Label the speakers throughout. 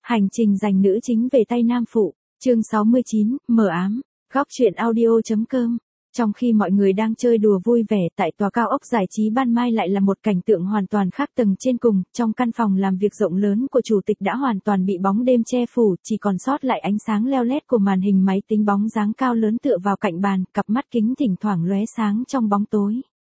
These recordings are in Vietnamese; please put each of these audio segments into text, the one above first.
Speaker 1: Hành trình giành nữ chính về tay nam phụ, chương 69, mờ ám, góc truyện audio.com. Trong khi mọi người đang chơi đùa vui vẻ tại tòa cao ốc giải trí ban mai lại là một cảnh tượng hoàn toàn khác. Tầng trên cùng, trong căn phòng làm việc rộng lớn của chủ tịch đã hoàn toàn bị bóng đêm che phủ, chỉ còn sót lại ánh sáng leo lét của màn hình máy tính bóng dáng cao lớn tựa vào cạnh bàn, cặp mắt kính thỉnh thoảng lóe sáng trong bóng tối.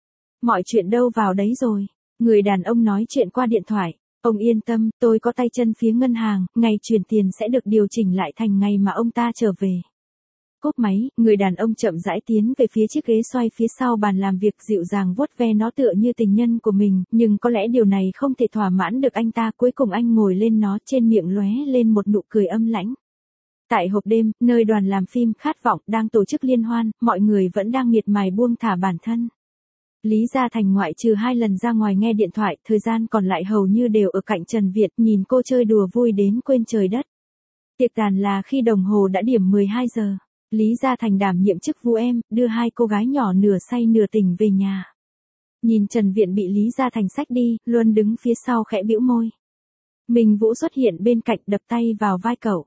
Speaker 1: Mọi chuyện đâu vào đấy rồi, người đàn ông nói chuyện qua điện thoại. Ông yên tâm, tôi có tay chân phía ngân hàng, ngày chuyển tiền sẽ được điều chỉnh lại thành ngày mà ông ta trở về. Cúp máy, người đàn ông chậm rãi tiến về phía chiếc ghế xoay phía sau bàn làm việc, dịu dàng vuốt ve nó tựa như tình nhân của mình, nhưng có lẽ điều này không thể thỏa mãn được anh ta. Cuối cùng anh ngồi lên nó, trên miệng lóe lên một nụ cười âm lãnh. Tại hộp đêm, nơi đoàn làm phim Khát Vọng đang tổ chức liên hoan, mọi người vẫn đang miệt mài buông thả bản thân. Lý Gia Thành ngoại trừ 2 lần ra ngoài nghe điện thoại, thời gian còn lại hầu như đều ở cạnh Trần Việt, nhìn cô chơi đùa vui đến quên trời đất. Tiệc tàn là khi đồng hồ đã điểm 12 giờ. Lý Gia Thành đảm nhiệm chức vụ em, đưa 2 cô gái nhỏ nửa say nửa tỉnh về nhà. Nhìn Trần Viện bị Lý Gia Thành xách đi, Luân đứng phía sau khẽ bĩu môi. Minh Vũ xuất hiện bên cạnh, đập tay vào vai cậu.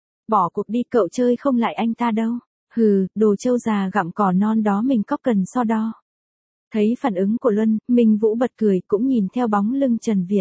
Speaker 1: Bỏ cuộc đi, cậu chơi không lại anh ta đâu. Hừ, đồ trâu già gặm cỏ non đó mình có cần so đo. Thấy phản ứng của Luân, Minh Vũ bật cười, cũng nhìn theo bóng lưng Trần Viện.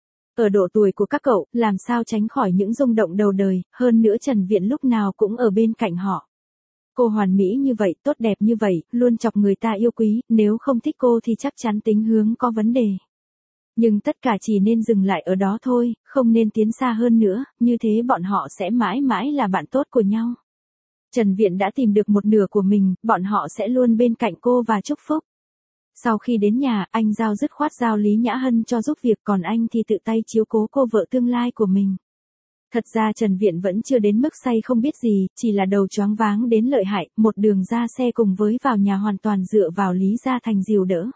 Speaker 1: Ở độ tuổi của các cậu, làm sao tránh khỏi những rung động đầu đời, hơn nữa Trần Viện lúc nào cũng ở bên cạnh họ. Cô hoàn mỹ như vậy, tốt đẹp như vậy, luôn chọc người ta yêu quý, nếu không thích cô thì chắc chắn tính hướng có vấn đề. Nhưng tất cả chỉ nên dừng lại ở đó thôi, không nên tiến xa hơn nữa, như thế bọn họ sẽ mãi mãi là bạn tốt của nhau. Trần Viện đã tìm được một nửa của mình, bọn họ sẽ luôn bên cạnh cô và chúc phúc. Sau khi đến nhà, anh giao dứt khoát giao Lý Nhã Hân cho giúp việc, còn anh thì tự tay chiếu cố cô vợ tương lai của mình. Thật ra Trần Viện vẫn chưa đến mức say không biết gì, chỉ là đầu choáng váng đến lợi hại, một đường ra xe cùng với vào nhà hoàn toàn dựa vào Lý Gia Thành dìu đỡ.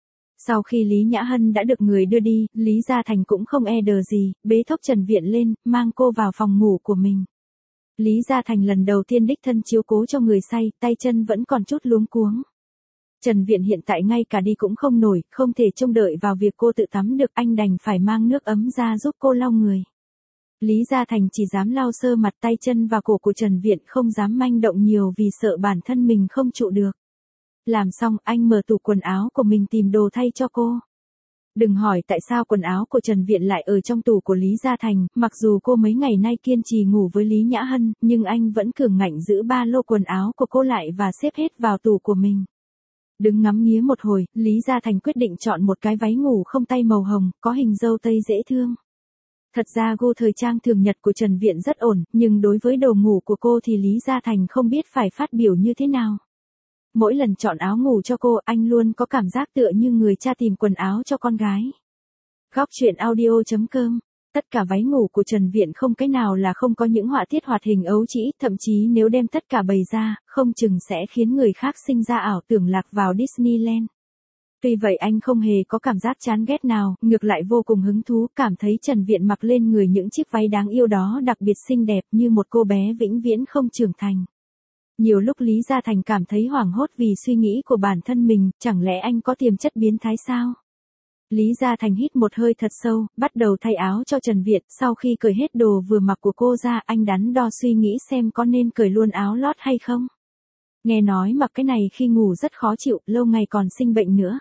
Speaker 1: Sau khi Lý Nhã Hân đã được người đưa đi, Lý Gia Thành cũng không e đờ gì, bế thốc Trần Viện lên, mang cô vào phòng ngủ của mình. Lý Gia Thành lần đầu tiên đích thân chiếu cố cho người say, tay chân vẫn còn chút luống cuống. Trần Viện hiện tại ngay cả đi cũng không nổi, không thể trông đợi vào việc cô tự tắm được, anh đành phải mang nước ấm ra giúp cô lau người. Lý Gia Thành chỉ dám lau sơ mặt, tay chân và cổ của Trần Viện, không dám manh động nhiều vì sợ bản thân mình không trụ được. Làm xong, anh mở tủ quần áo của mình tìm đồ thay cho cô. Đừng hỏi tại sao quần áo của Trần Viện lại ở trong tủ của Lý Gia Thành, mặc dù cô mấy ngày nay kiên trì ngủ với Lý Nhã Hân, nhưng anh vẫn cường ngạnh giữ ba lô quần áo của cô lại và xếp hết vào tủ của mình. Đứng ngắm nghía một hồi, Lý Gia Thành quyết định chọn một cái váy ngủ không tay màu hồng, có hình dâu tây dễ thương. Thật ra gu thời trang thường nhật của Trần Viện rất ổn, nhưng đối với đồ ngủ của cô thì Lý Gia Thành không biết phải phát biểu như thế nào. Mỗi lần chọn áo ngủ cho cô, anh luôn có cảm giác tựa như người cha tìm quần áo cho con gái. Góc truyện audio.com. Tất cả váy ngủ của Trần Viện không cái nào là không có những họa tiết hoạt hình ấu trĩ, thậm chí nếu đem tất cả bày ra, không chừng sẽ khiến người khác sinh ra ảo tưởng lạc vào Disneyland. Tuy vậy anh không hề có cảm giác chán ghét nào, ngược lại vô cùng hứng thú, cảm thấy Trần Viện mặc lên người những chiếc váy đáng yêu đó đặc biệt xinh đẹp như một cô bé vĩnh viễn không trưởng thành. Nhiều lúc Lý Gia Thành cảm thấy hoảng hốt vì suy nghĩ của bản thân mình, chẳng lẽ anh có tiềm chất biến thái sao? Lý Gia Thành hít một hơi thật sâu, bắt đầu thay áo cho Trần Viện, sau khi cởi hết đồ vừa mặc của cô ra, anh đắn đo suy nghĩ xem có nên cởi luôn áo lót hay không. Nghe nói mặc cái này khi ngủ rất khó chịu, lâu ngày còn sinh bệnh nữa.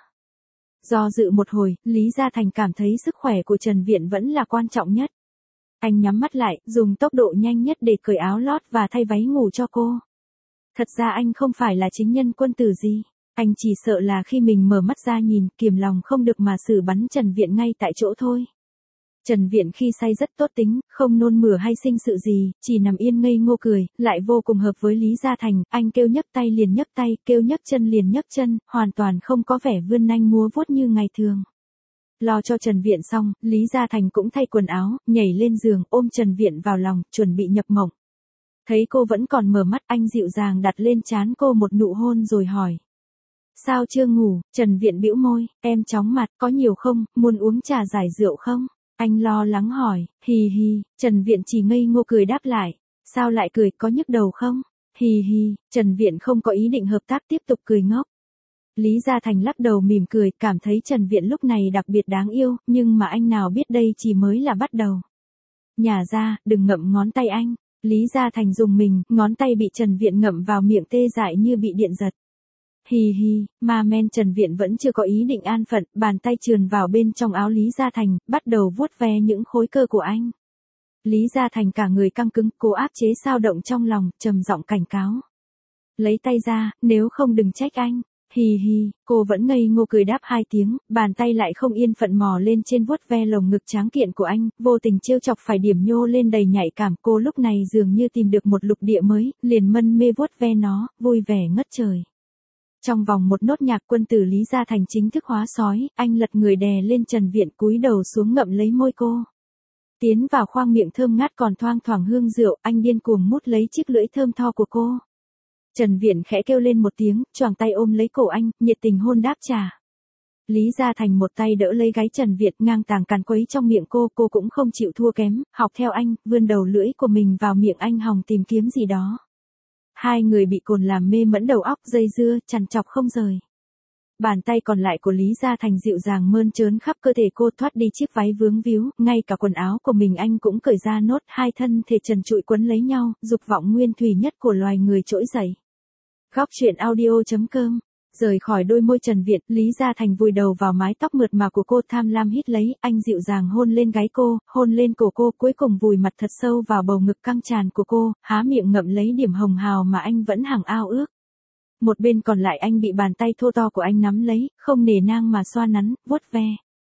Speaker 1: Do dự một hồi, Lý Gia Thành cảm thấy sức khỏe của Trần Viện vẫn là quan trọng nhất. Anh nhắm mắt lại, dùng tốc độ nhanh nhất để cởi áo lót và thay váy ngủ cho cô. Thật ra anh không phải là chính nhân quân tử gì. Anh chỉ sợ là khi mình mở mắt ra nhìn, kiềm lòng không được mà xử bắn Trần Viện ngay tại chỗ thôi. Trần Viện khi say rất tốt tính, không nôn mửa hay sinh sự gì, chỉ nằm yên ngây ngô cười, lại vô cùng hợp với Lý Gia Thành, anh kêu nhấc tay liền nhấc tay, kêu nhấc chân liền nhấc chân, hoàn toàn không có vẻ vươn nanh múa vuốt như ngày thường. Lo cho Trần Viện xong, Lý Gia Thành cũng thay quần áo, nhảy lên giường, ôm Trần Viện vào lòng, chuẩn bị nhập mộng. Thấy cô vẫn còn mở mắt, anh dịu dàng đặt lên trán cô một nụ hôn rồi hỏi. Sao chưa ngủ? Trần Viện bĩu môi, em chóng mặt, có nhiều không, muốn uống trà giải rượu không? Anh lo lắng hỏi, hì hì, Trần Viện chỉ ngây ngô cười đáp lại. Sao lại cười, có nhức đầu không? Hì hì, Trần Viện không có ý định hợp tác, tiếp tục cười ngốc. Lý Gia Thành lắc đầu mỉm cười, cảm thấy Trần Viện lúc này đặc biệt đáng yêu, nhưng mà anh nào biết đây chỉ mới là bắt đầu. Nhả ra, đừng ngậm ngón tay anh. Lý Gia Thành dùng mình, ngón tay bị Trần Viện ngậm vào miệng tê dại như bị điện giật. Hì hì, ma men. Trần Viện vẫn chưa có ý định an phận, bàn tay trườn vào bên trong áo Lý Gia Thành, bắt đầu vuốt ve những khối cơ của anh. Lý Gia Thành cả người căng cứng, cố áp chế dao động trong lòng, trầm giọng cảnh cáo. Lấy tay ra, nếu không đừng trách anh. Hì hì, cô vẫn ngây ngô cười đáp 2 tiếng, bàn tay lại không yên phận mò lên trên vuốt ve lồng ngực tráng kiện của anh, vô tình trêu chọc phải điểm nhô lên đầy nhạy cảm. Cô lúc này dường như tìm được một lục địa mới, liền mân mê vuốt ve nó, vui vẻ ngất trời. Trong vòng một nốt nhạc, quân tử Lý Gia Thành chính thức hóa sói, anh lật người đè lên Trần Viện, cúi đầu xuống ngậm lấy môi cô. Tiến vào khoang miệng thơm ngát còn thoang thoảng hương rượu, anh điên cuồng mút lấy chiếc lưỡi thơm tho của cô. Trần Viện khẽ kêu lên một tiếng, choàng tay ôm lấy cổ anh, nhiệt tình hôn đáp trả. Lý Gia Thành một tay đỡ lấy gáy Trần Viện, ngang tàng càn quấy trong miệng cô cũng không chịu thua kém, học theo anh, vươn đầu lưỡi của mình vào miệng anh hòng tìm kiếm gì đó. Hai người bị cồn làm mê mẫn đầu óc, dây dưa, trằn trọc không rời. Bàn tay còn lại của Lý Gia Thành dịu dàng mơn trớn khắp cơ thể cô, thoát đi chiếc váy vướng víu, ngay cả quần áo của mình anh cũng cởi ra nốt, hai thân thể trần trụi quấn lấy nhau, dục vọng nguyên thủy nhất của loài người trỗi dậy. Góc truyện audio.com. Rời khỏi đôi môi Trần Viện, Lý Gia Thành vùi đầu vào mái tóc mượt mà của cô, tham lam hít lấy, anh dịu dàng hôn lên gáy cô, hôn lên cổ cô, cuối cùng vùi mặt thật sâu vào bầu ngực căng tràn của cô, há miệng ngậm lấy điểm hồng hào mà anh vẫn hằng ao ước. Một bên còn lại anh bị bàn tay thô to của anh nắm lấy, không nề nang mà xoa nắn, vuốt ve.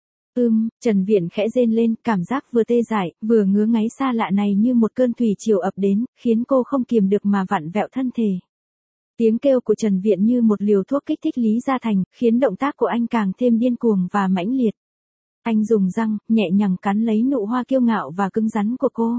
Speaker 1: Trần Viện khẽ rên lên, cảm giác vừa tê dại, vừa ngứa ngáy xa lạ này như một cơn thủy triều ập đến, khiến cô không kiềm được mà vặn vẹo thân thể. Tiếng kêu của Trần Viện như một liều thuốc kích thích Lý Gia Thành, khiến động tác của anh càng thêm điên cuồng và mãnh liệt. Anh dùng răng, nhẹ nhàng cắn lấy nụ hoa kiêu ngạo và cứng rắn của cô.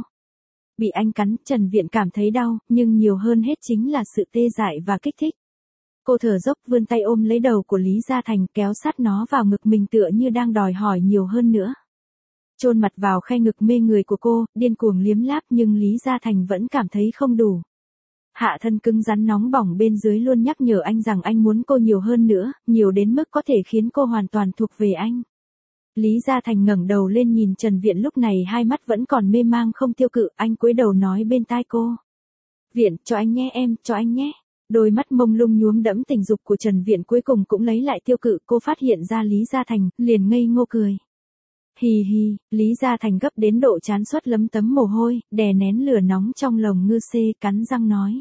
Speaker 1: Bị anh cắn, Trần Viện cảm thấy đau, nhưng nhiều hơn hết chính là sự tê dại và kích thích. Cô thở dốc, vươn tay ôm lấy đầu của Lý Gia Thành, kéo sát nó vào ngực mình tựa như đang đòi hỏi nhiều hơn nữa. Chôn mặt vào khe ngực mê người của cô, điên cuồng liếm láp, nhưng Lý Gia Thành vẫn cảm thấy không đủ. Hạ thân cứng rắn nóng bỏng bên dưới luôn nhắc nhở anh rằng anh muốn cô nhiều hơn nữa, nhiều đến mức có thể khiến cô hoàn toàn thuộc về anh. Lý Gia Thành ngẩng đầu lên nhìn Trần Viện, lúc này hai mắt vẫn còn mê mang không tiêu cự, anh cúi đầu nói bên tai cô. Viện, cho anh nhé em, cho anh nhé. Đôi mắt mông lung nhuốm đẫm tình dục của Trần Viện cuối cùng cũng lấy lại tiêu cự, cô phát hiện ra Lý Gia Thành, liền ngây ngô cười. Hì hì, Lý Gia Thành gấp đến độ trán xuất lấm tấm mồ hôi, đè nén lửa nóng trong lồng ngư xê, cắn răng nói.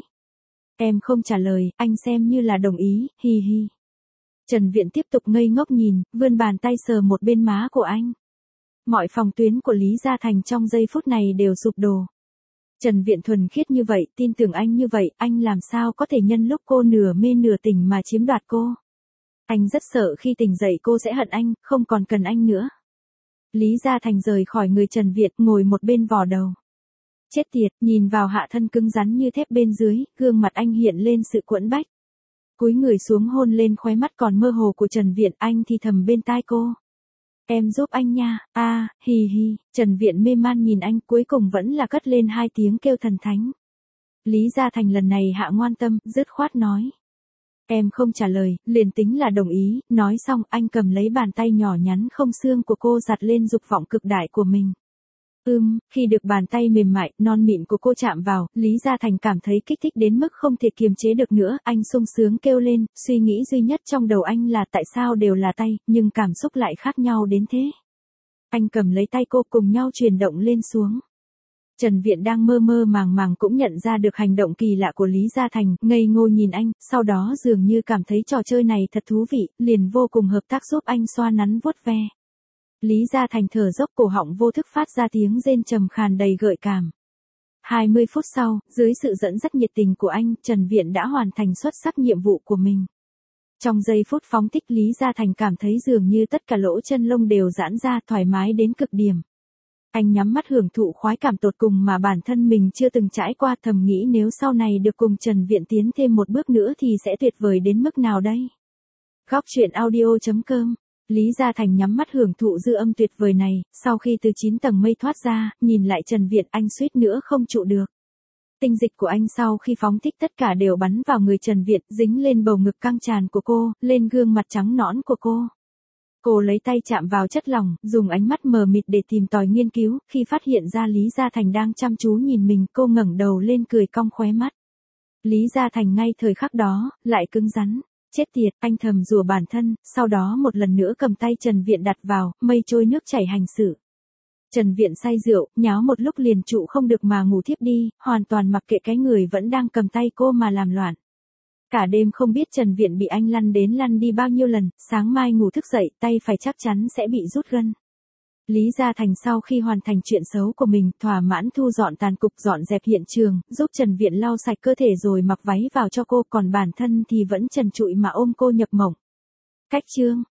Speaker 1: Em không trả lời, anh xem như là đồng ý, hì hì. Trần Viện tiếp tục ngây ngốc nhìn, vươn bàn tay sờ một bên má của anh. Mọi phòng tuyến của Lý Gia Thành trong giây phút này đều sụp đổ. Trần Viện thuần khiết như vậy, tin tưởng anh như vậy, anh làm sao có thể nhân lúc cô nửa mê nửa tỉnh mà chiếm đoạt cô. Anh rất sợ khi tỉnh dậy cô sẽ hận anh, không còn cần anh nữa. Lý Gia Thành rời khỏi người Trần Viện, ngồi một bên vò đầu. Chết tiệt, nhìn vào hạ thân cứng rắn như thép bên dưới, gương mặt anh hiện lên sự quẫn bách. Cúi người xuống hôn lên khóe mắt còn mơ hồ của Trần Viện, anh thì thầm bên tai cô. Em giúp anh nha, hì hì. Trần Viện mê man nhìn anh, cuối cùng vẫn là cất lên 2 tiếng kêu thần thánh. Lý Gia Thành lần này hạ ngoan tâm, dứt khoát nói. Em không trả lời, liền tính là đồng ý, nói xong anh cầm lấy bàn tay nhỏ nhắn không xương của cô giặt lên dục vọng cực đại của mình. Khi được bàn tay mềm mại, non mịn của cô chạm vào, Lý Gia Thành cảm thấy kích thích đến mức không thể kiềm chế được nữa, anh sung sướng kêu lên, suy nghĩ duy nhất trong đầu anh là tại sao đều là tay, nhưng cảm xúc lại khác nhau đến thế. Anh cầm lấy tay cô cùng nhau chuyển động lên xuống. Trần Viện đang mơ mơ màng màng cũng nhận ra được hành động kỳ lạ của Lý Gia Thành, ngây ngô nhìn anh, sau đó dường như cảm thấy trò chơi này thật thú vị, liền vô cùng hợp tác giúp anh xoa nắn vuốt ve. Lý Gia Thành thở dốc, cổ họng vô thức phát ra tiếng rên trầm khàn đầy gợi cảm. 20 phút sau, dưới sự dẫn dắt nhiệt tình của anh, Trần Viện đã hoàn thành xuất sắc nhiệm vụ của mình. Trong giây phút phóng thích, Lý Gia Thành cảm thấy dường như tất cả lỗ chân lông đều giãn ra, thoải mái đến cực điểm. Anh nhắm mắt hưởng thụ khoái cảm tột cùng mà bản thân mình chưa từng trải qua, thầm nghĩ nếu sau này được cùng Trần Viện tiến thêm một bước nữa thì sẽ tuyệt vời đến mức nào đây. Góc truyện audio.com. Lý Gia Thành nhắm mắt hưởng thụ dư âm tuyệt vời này, sau khi từ 9 tầng mây thoát ra, nhìn lại Trần Viện, anh suýt nữa không trụ được. Tinh dịch của anh sau khi phóng thích tất cả đều bắn vào người Trần Viện, dính lên bầu ngực căng tràn của cô, lên gương mặt trắng nõn của cô. Cô lấy tay chạm vào chất lỏng, dùng ánh mắt mờ mịt để tìm tòi nghiên cứu, khi phát hiện ra Lý Gia Thành đang chăm chú nhìn mình, cô ngẩng đầu lên cười cong khóe mắt. Lý Gia Thành ngay thời khắc đó, lại cứng rắn. Chết tiệt, anh thầm rủa bản thân, sau đó một lần nữa cầm tay Trần Viện đặt vào, mây trôi nước chảy hành xử. Trần Viện say rượu, nháo một lúc liền trụ không được mà ngủ thiếp đi, hoàn toàn mặc kệ cái người vẫn đang cầm tay cô mà làm loạn. Cả đêm không biết Trần Viện bị anh lăn đến lăn đi bao nhiêu lần, sáng mai ngủ thức dậy, tay phải chắc chắn sẽ bị rút gân. Lý Gia Thành sau khi hoàn thành chuyện xấu của mình, thỏa mãn thu dọn tàn cục, dọn dẹp hiện trường, giúp Trần Viện lau sạch cơ thể rồi mặc váy vào cho cô, còn bản thân thì vẫn trần trụi mà ôm cô nhập mộng. Cách chương